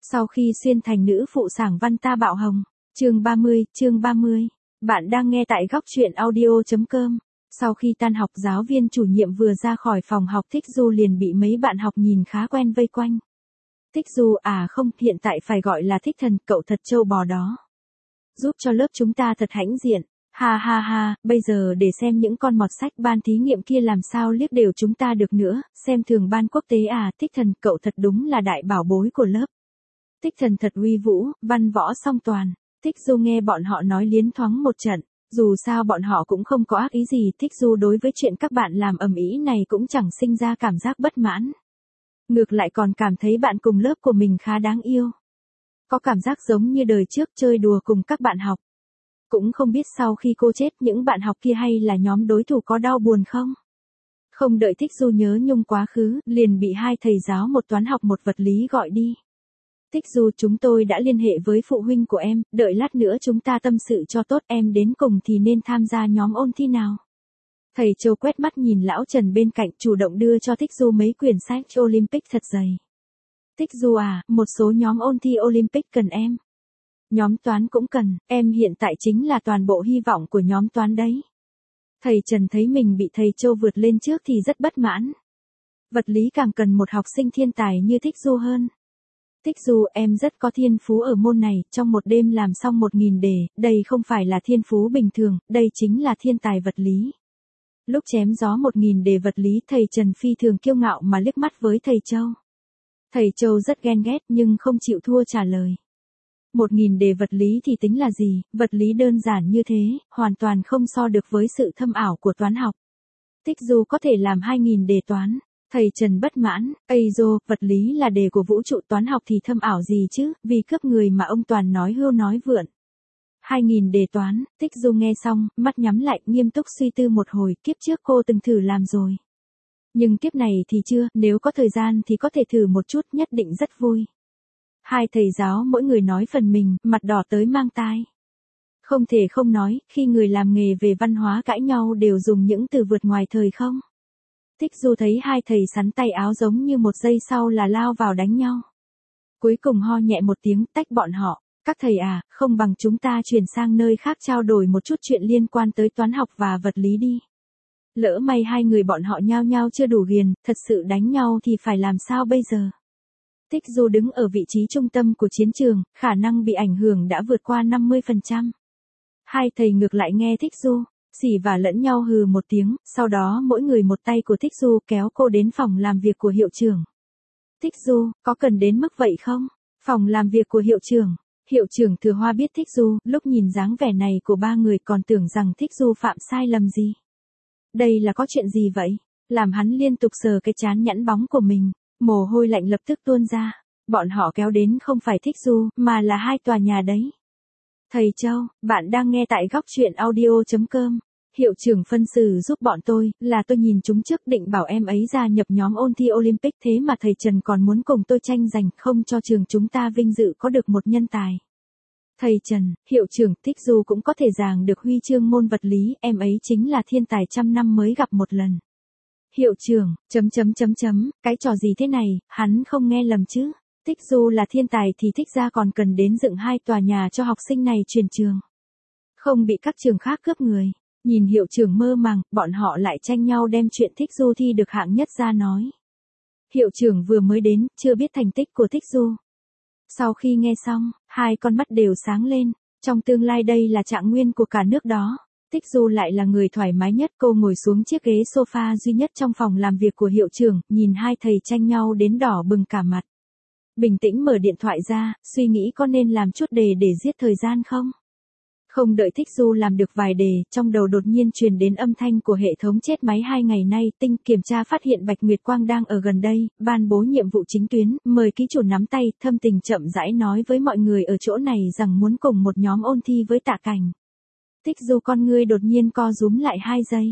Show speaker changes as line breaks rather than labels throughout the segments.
Sau khi xuyên thành nữ phụ sảng văn ta bạo hồng. Chương 30. Bạn đang nghe tại góc truyện audio.com. Sau khi tan học, giáo viên chủ nhiệm vừa ra khỏi phòng học, Thích Du liền bị mấy bạn học nhìn khá quen vây quanh. Thích Du à, không, hiện tại phải gọi là Thích Thần, cậu thật trâu bò đó. Giúp cho lớp chúng ta thật hãnh diện. Ha ha ha, bây giờ để xem những con mọt sách ban thí nghiệm kia làm sao liếc đều chúng ta được nữa, xem thường ban quốc tế à. Thích Thần, cậu thật đúng là đại bảo bối của lớp. Thích Thần thật uy vũ, văn võ song toàn. Thích Du nghe bọn họ nói liến thoáng một trận, dù sao bọn họ cũng không có ác ý gì. Thích Du đối với chuyện các bạn làm ầm ĩ này cũng chẳng sinh ra cảm giác bất mãn. Ngược lại còn cảm thấy bạn cùng lớp của mình khá đáng yêu. Có cảm giác giống như đời trước chơi đùa cùng các bạn học. Cũng không biết sau khi cô chết những bạn học kia hay là nhóm đối thủ có đau buồn không? Không đợi Thích Du nhớ nhung quá khứ, liền bị hai thầy giáo, một toán học một vật lý gọi đi. Thích Du, chúng tôi đã liên hệ với phụ huynh của em, đợi lát nữa chúng ta tâm sự cho tốt, em đến cùng thì nên tham gia nhóm ôn thi nào. Thầy Châu quét mắt nhìn lão Trần bên cạnh, chủ động đưa cho Thích Du mấy quyển sách Olympic thật dày. Thích Du à, một số nhóm ôn thi Olympic cần em. Nhóm toán cũng cần, em hiện tại chính là toàn bộ hy vọng của nhóm toán đấy. Thầy Trần thấy mình bị thầy Châu vượt lên trước thì rất bất mãn. Vật lý càng cần một học sinh thiên tài như Thích Du hơn. Thích Du, em rất có thiên phú ở môn này, trong một đêm làm xong 1000 đề, đây không phải là thiên phú bình thường, đây chính là thiên tài vật lý. Lúc chém gió 1000 đề vật lý, thầy Trần phi thường kiêu ngạo mà liếc mắt với thầy Châu. Thầy Châu rất ghen ghét nhưng không chịu thua trả lời. 1000 đề vật lý thì tính là gì, vật lý đơn giản như thế, hoàn toàn không so được với sự thâm ảo của toán học. Thích Du có thể làm 2000 đề toán. Thầy Trần bất mãn, ây dô, vật lý là đề của vũ trụ, toán học thì thâm ảo gì chứ, vì cướp người mà ông toàn nói hưu nói vượn. 2000 đề toán. Thích Du nghe xong, mắt nhắm lại, nghiêm túc suy tư một hồi, kiếp trước cô từng thử làm rồi. Nhưng kiếp này thì chưa, nếu có thời gian thì có thể thử một chút, nhất định rất vui. Hai thầy giáo mỗi người nói phần mình, mặt đỏ tới mang tai. Không thể không nói, khi người làm nghề về văn hóa cãi nhau đều dùng những từ vượt ngoài thời không. Thích Du thấy hai thầy sắn tay áo giống như một giây sau là lao vào đánh nhau. Cuối cùng ho nhẹ một tiếng, tách bọn họ. Các thầy à, không bằng chúng ta chuyển sang nơi khác trao đổi một chút chuyện liên quan tới toán học và vật lý đi. Lỡ may hai người bọn họ nhao nhao chưa đủ ghiền, thật sự đánh nhau thì phải làm sao bây giờ? Thích Du đứng ở vị trí trung tâm của chiến trường, khả năng bị ảnh hưởng đã vượt qua 50%. Hai thầy ngược lại nghe Thích Du xỉ vả lẫn nhau hừ một tiếng, sau đó mỗi người một tay của Thích Du kéo cô đến phòng làm việc của hiệu trưởng. Thích Du, có cần đến mức vậy không? Phòng làm việc của hiệu trưởng. Hiệu trưởng Thừa Hoa biết Thích Du, lúc nhìn dáng vẻ này của ba người còn tưởng rằng Thích Du phạm sai lầm gì. Đây là có chuyện gì vậy? Làm hắn liên tục sờ cái trán nhẵn bóng của mình, mồ hôi lạnh lập tức tuôn ra. Bọn họ kéo đến không phải Thích Du, mà là hai tòa nhà đấy. Thầy Châu, bạn đang nghe tại góc truyện audio.com. Hiệu trưởng phân xử giúp bọn tôi, là tôi nhìn chúng trước định bảo em ấy gia nhập nhóm ôn thi Olympic, thế mà thầy Trần còn muốn cùng tôi tranh giành, không cho trường chúng ta vinh dự có được một nhân tài. Thầy Trần, hiệu trưởng, Thích Du cũng có thể giành được huy chương môn vật lý, em ấy chính là thiên tài trăm năm mới gặp một lần. Hiệu trưởng, cái trò gì thế này, hắn không nghe lầm chứ. Thích Du là thiên tài thì Thích gia còn cần đến dựng hai tòa nhà cho học sinh này chuyển trường. Không bị các trường khác cướp người. Nhìn hiệu trưởng mơ màng, bọn họ lại tranh nhau đem chuyện Thích Du thi được hạng nhất ra nói. Hiệu trưởng vừa mới đến, chưa biết thành tích của Thích Du. Sau khi nghe xong, hai con mắt đều sáng lên. Trong tương lai đây là trạng nguyên của cả nước đó. Thích Du lại là người thoải mái nhất, cô ngồi xuống chiếc ghế sofa duy nhất trong phòng làm việc của hiệu trưởng, nhìn hai thầy tranh nhau đến đỏ bừng cả mặt. Bình tĩnh mở điện thoại ra, suy nghĩ có nên làm chút đề để giết thời gian không? Không đợi Thích Du làm được vài đề, trong đầu đột nhiên truyền đến âm thanh của hệ thống chết máy 2 ngày nay. Tinh kiểm tra phát hiện Bạch Nguyệt Quang đang ở gần đây, ban bố nhiệm vụ chính tuyến, mời ký chủ nắm tay. Thâm Tình chậm rãi nói với mọi người ở chỗ này rằng muốn cùng một nhóm ôn thi với Tạ Cảnh. Thích Du con ngươi đột nhiên co rúm lại 2 giây.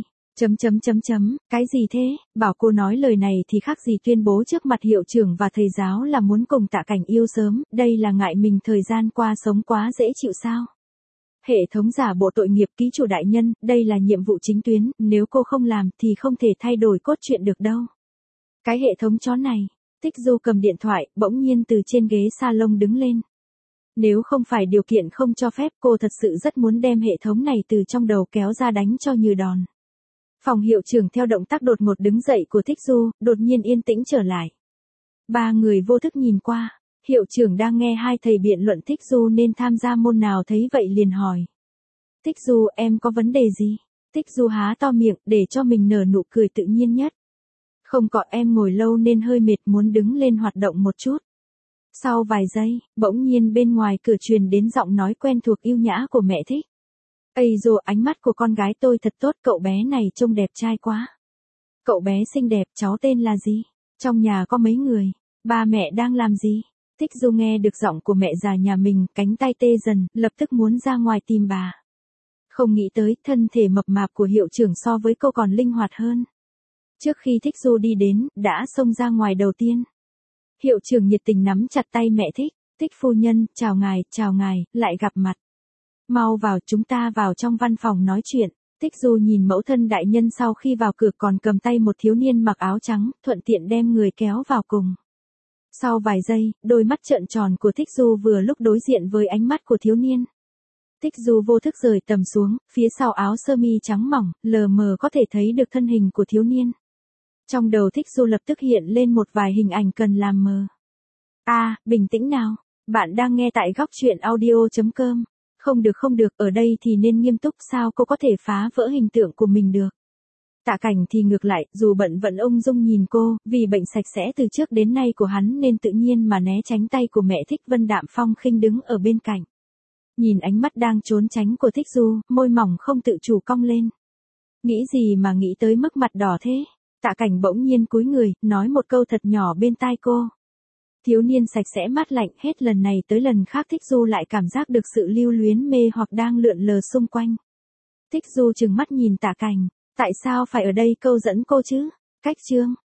Cái gì thế? Bảo cô nói lời này thì khác gì tuyên bố trước mặt hiệu trưởng và thầy giáo là muốn cùng Tạ Cảnh yêu sớm, đây là ngại mình thời gian qua sống quá dễ chịu sao? Hệ thống giả bộ tội nghiệp, ký chủ đại nhân, đây là nhiệm vụ chính tuyến, nếu cô không làm thì không thể thay đổi cốt truyện được đâu. Cái hệ thống chó này, Thích Du cầm điện thoại, bỗng nhiên từ trên ghế salon đứng lên. Nếu không phải điều kiện không cho phép, cô thật sự rất muốn đem hệ thống này từ trong đầu kéo ra đánh cho như đòn. Phòng hiệu trưởng theo động tác đột ngột đứng dậy của Thích Du, đột nhiên yên tĩnh trở lại. Ba người vô thức nhìn qua, hiệu trưởng đang nghe hai thầy biện luận Thích Du nên tham gia môn nào thấy vậy liền hỏi. Thích Du, em có vấn đề gì? Thích Du há to miệng để cho mình nở nụ cười tự nhiên nhất. Không có, em ngồi lâu nên hơi mệt muốn đứng lên hoạt động một chút. Sau vài giây, bỗng nhiên bên ngoài cửa truyền đến giọng nói quen thuộc yêu nhã của mẹ Thích. Ây dồ, ánh mắt của con gái tôi thật tốt, cậu bé này trông đẹp trai quá. Cậu bé xinh đẹp, cháu tên là gì? Trong nhà có mấy người? Ba mẹ đang làm gì? Thích Du nghe được giọng của mẹ già nhà mình, cánh tay tê dần, lập tức muốn ra ngoài tìm bà. Không nghĩ tới, thân thể mập mạp của hiệu trưởng so với cô còn linh hoạt hơn. Trước khi Thích Du đi đến, đã xông ra ngoài đầu tiên. Hiệu trưởng nhiệt tình nắm chặt tay mẹ Thích. Thích phu nhân, chào ngài, lại gặp mặt. Mau vào, chúng ta vào trong văn phòng nói chuyện. Thích Du nhìn mẫu thân đại nhân sau khi vào cửa còn cầm tay một thiếu niên mặc áo trắng, thuận tiện đem người kéo vào cùng. Sau vài giây, đôi mắt trợn tròn của Thích Du vừa lúc đối diện với ánh mắt của thiếu niên. Thích Du vô thức rời tầm xuống, phía sau áo sơ mi trắng mỏng, lờ mờ có thể thấy được thân hình của thiếu niên. Trong đầu Thích Du lập tức hiện lên một vài hình ảnh cần làm mờ. Bình tĩnh nào, bạn đang nghe tại góc truyện audio.com. Không được, ở đây thì nên nghiêm túc, sao cô có thể phá vỡ hình tượng của mình được. Tạ Cảnh thì ngược lại, dù bận vẫn ung dung nhìn cô, vì bệnh sạch sẽ từ trước đến nay của hắn nên tự nhiên mà né tránh tay của mẹ Thích. Vân Đạm Phong khinh đứng ở bên cạnh. Nhìn ánh mắt đang trốn tránh của Thích Du, môi mỏng không tự chủ cong lên. Nghĩ gì mà nghĩ tới mức mặt đỏ thế? Tạ Cảnh bỗng nhiên cúi người, nói một câu thật nhỏ bên tai cô. Thiếu niên sạch sẽ mát lạnh, hết lần này tới lần khác Thích Du lại cảm giác được sự lưu luyến mê hoặc đang lượn lờ xung quanh. Thích Du trừng mắt nhìn Tạ Cảnh, tại sao phải ở đây câu dẫn cô chứ? Cách chương.